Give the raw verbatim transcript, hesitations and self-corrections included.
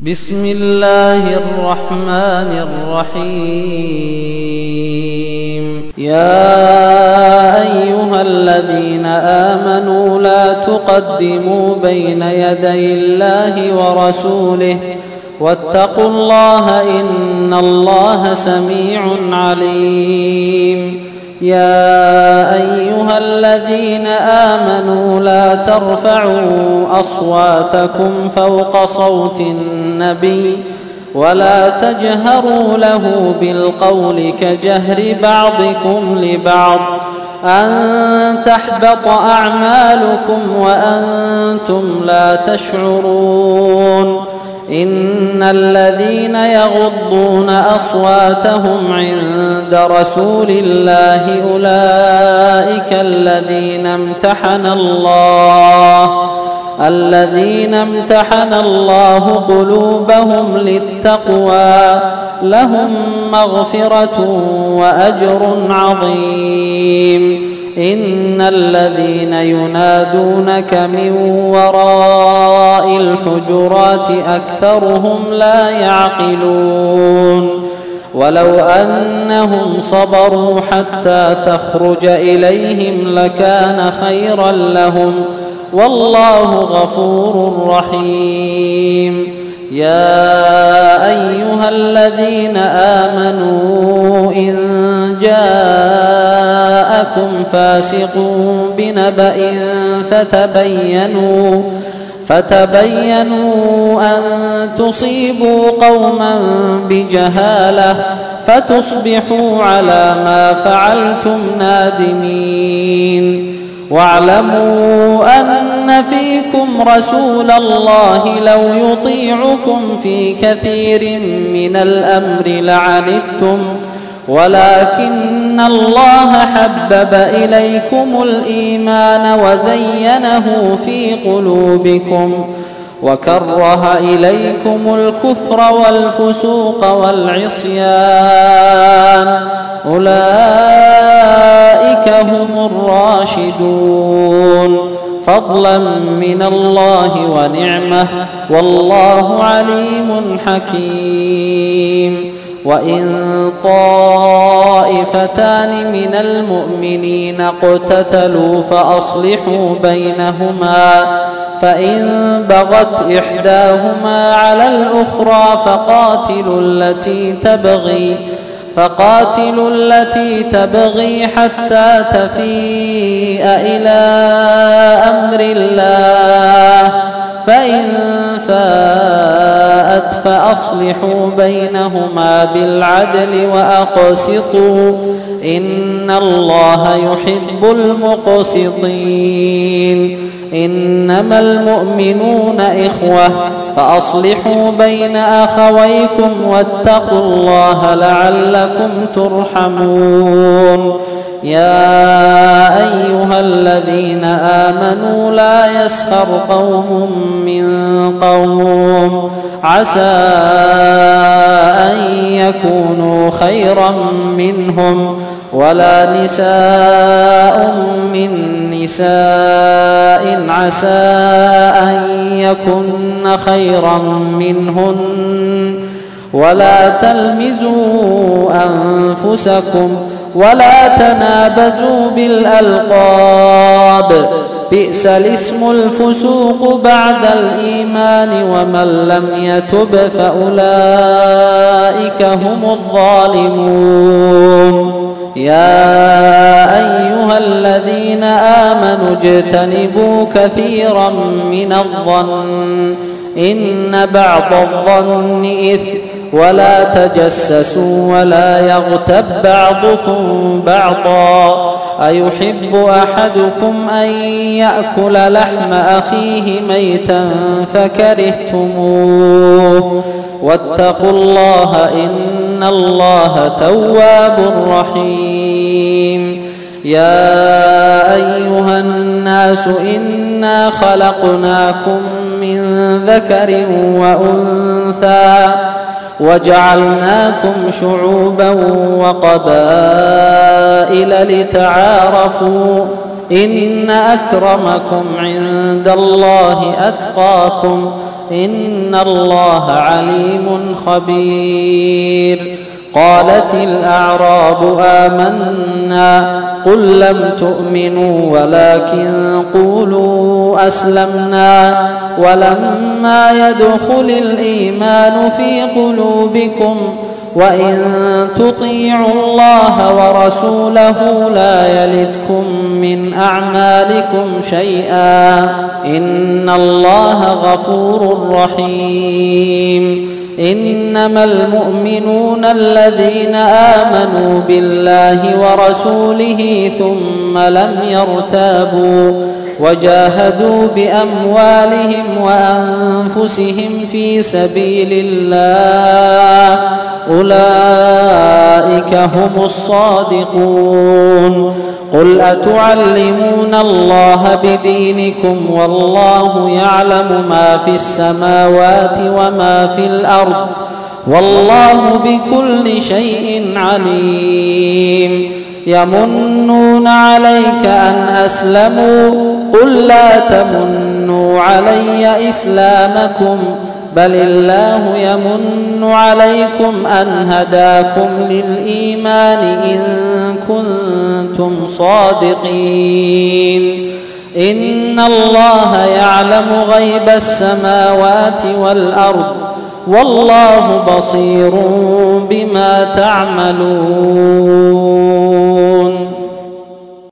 بسم الله الرحمن الرحيم. يا أيها الذين آمنوا لا تقدموا بين يدي الله ورسوله واتقوا الله إن الله سميع عليم. يا أيها الذين آمنوا لا ترفعوا أصواتكم فوق صوت النبي ولا تجهروا له بالقول كجهر بعضكم لبعض أن تحبط أعمالكم وأنتم لا تشعرون. إن الذين يغضون أصواتهم عند رسول الله أولئك الذين امتحن الله الذين امتحن الله قلوبهم للتقوى لهم مغفرة وأجر عظيم. إن الذين ينادونك من وراء الحجرات أكثرهم لا يعقلون. ولو أنهم صبروا حتى تخرج إليهم لكان خيرا لهم والله غفور رحيم. يا أيها الذين آمنوا إن جاءكم فاسق بنبأ فتبينوا فتبينوا أن تصيبوا قوما بجهالة فتصبحوا على ما فعلتم نادمين. واعلموا أن فيكم رسول الله لو يطيعكم في كثير من الأمر لعنتم ولكن الله حبب إليكم الإيمان وزينه في قلوبكم وكره إليكم الكفر والفسوق والعصيان أولئك هم الراشدون فضلا من الله ونعمة والله عليم حكيم. وإن طائفتان من المؤمنين اقتتلوا فأصلحوا بينهما فإن بغت إحداهما على الأخرى فقاتلوا التي تبغي فقاتلوا التي تبغي حتى تفيء إلى أمر الله فإن فاءت فأصلحوا بينهما بالعدل وأقسطوا إن الله يحب المقسطين. إنما المؤمنون إخوة فأصلحوا بين أخويكم واتقوا الله لعلكم ترحمون. يا أيها الذين آمنوا لا يسخر قوم من قوم عسى أن يكونوا خيرا منهم ولا نساء من نساء عسى أن يكن خيرا منهن ولا تلمزوا أنفسكم ولا تنابزوا بالألقاب بئس الاسم الفسوق بعد الإيمان ومن لم يتب فأولئك هم الظالمون. يا أيها الذين آمنوا اجتنبوا كثيرا من الظن إن بعض الظن إثم ولا تجسسوا ولا يغتب بعضكم بعضا أيحب أحدكم أن يأكل لحم أخيه ميتا فكرهتموه واتقوا الله إن الله تواب رحيم. يا أيها الناس إنا خلقناكم من ذكر وأنثى وجعلناكم شعوبا وقبائل لتعارفوا إن أكرمكم عند الله أتقاكم إن الله عليم خبير. قالت الأعراب آمنا قل لم تؤمنوا ولكن قولوا أسلمنا ولما يدخل الإيمان في قلوبكم وإن تطيعوا الله ورسوله لا يلدكم من أعمالكم شيئا إن الله غفور رحيم. إنما المؤمنون الذين آمنوا بالله ورسوله ثم لم يرتابوا وجاهدوا بأموالهم وأنفسهم في سبيل الله أولئك هم الصادقون. قل أتعلمون الله بدينكم والله يعلم ما في السماوات وما في الأرض والله بكل شيء عليم. يمنون عليك أن أسلموا قل لا تمنوا علي إسلامكم بل الله يمن عليكم أن هداكم للإيمان إن كنتم صادقين. إن الله يعلم غيب السماوات والأرض والله بصير بما تعملون.